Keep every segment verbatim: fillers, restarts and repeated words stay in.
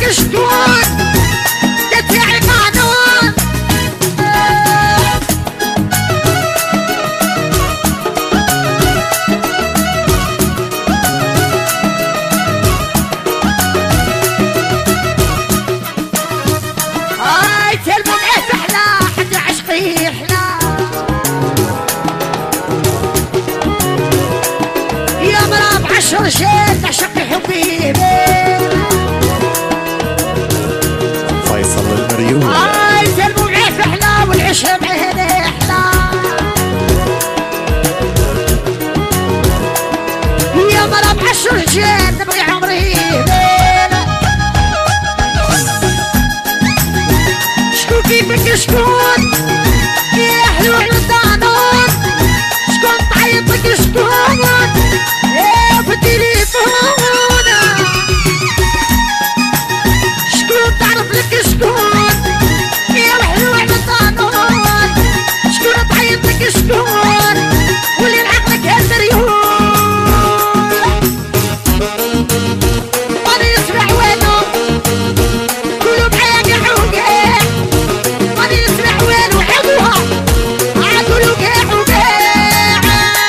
بك شكون تتبعي قانون هاي تلمو معاه احلى حد عشقي احلى يا مرا بعشر شيل تعشقي حبي فيصل المريوم هاي تلمو معاه احلى والعيش معاه احلى يا مرا بعشر شيل نبغي عمري شكون كيفك شكون يا حلو على الدانون شكون تعيطك شكون يا في التليفون شكون تعرف لك شكون يا حلو على الدانون شكون تعيطك شكون واللي لعقلك هالمريون ماني نسمع وينو قولوا معايا قاعوا قاع ماني نسمع وينو حبوها عقولوا قاعوا قاع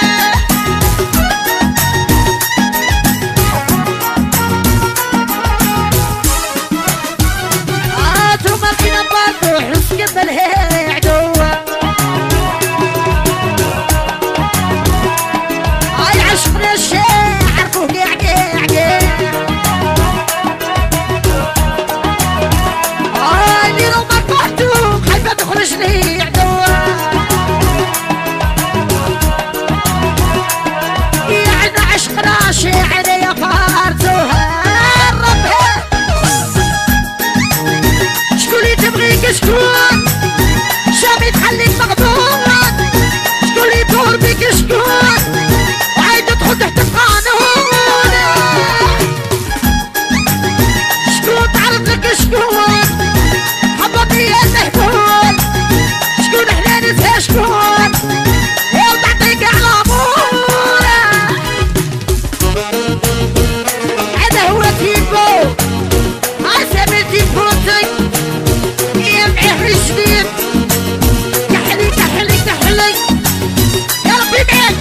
هاتوا ما فينا برضو حس قبل هي عدوة هاي عشقنا الشيء عرفوه قاع قاع قاع هاي اللي لو ما طحتو خايفة تخرج لي عدوة يا عنا عشقنا شي عليا فارتوها ربها شكون اللي تبغيك شكون شامي تخليك مغبون شكون اللي يدور بيك شكون وعايد تدخل تحت القانون شكون تعرف لك شكون حبطني يا المهبول شكون حنان فيها شكون يا وتعطيك على اموره هذا هو تيبو هاي سامي تيبوتي يا معاه رجلين كحلي كحلي كحلي يا ربي معاك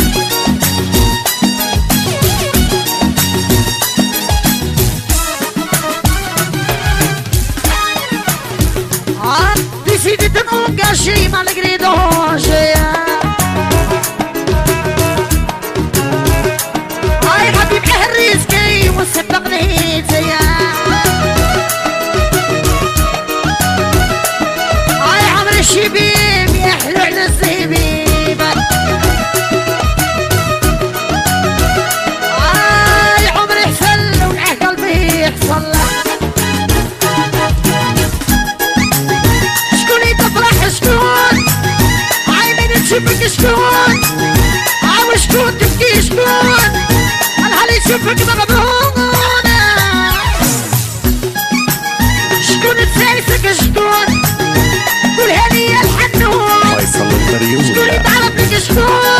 décidé de m'engager malgré danger هاي حبيب حريز كي وسبقني زيا هاي عمر الشبيب يحلو على الزبيب هاي عمري حصل ومعاه قلبي يحصل شكون يتفرح شكون هاي من تشوفك شكون هاي شكون تبكي شكون الهالي يشوفك مغبونة شكون تسايسك شكون قولها لي يا الحنون فيصل المريوم شكون يتعرف لك شكون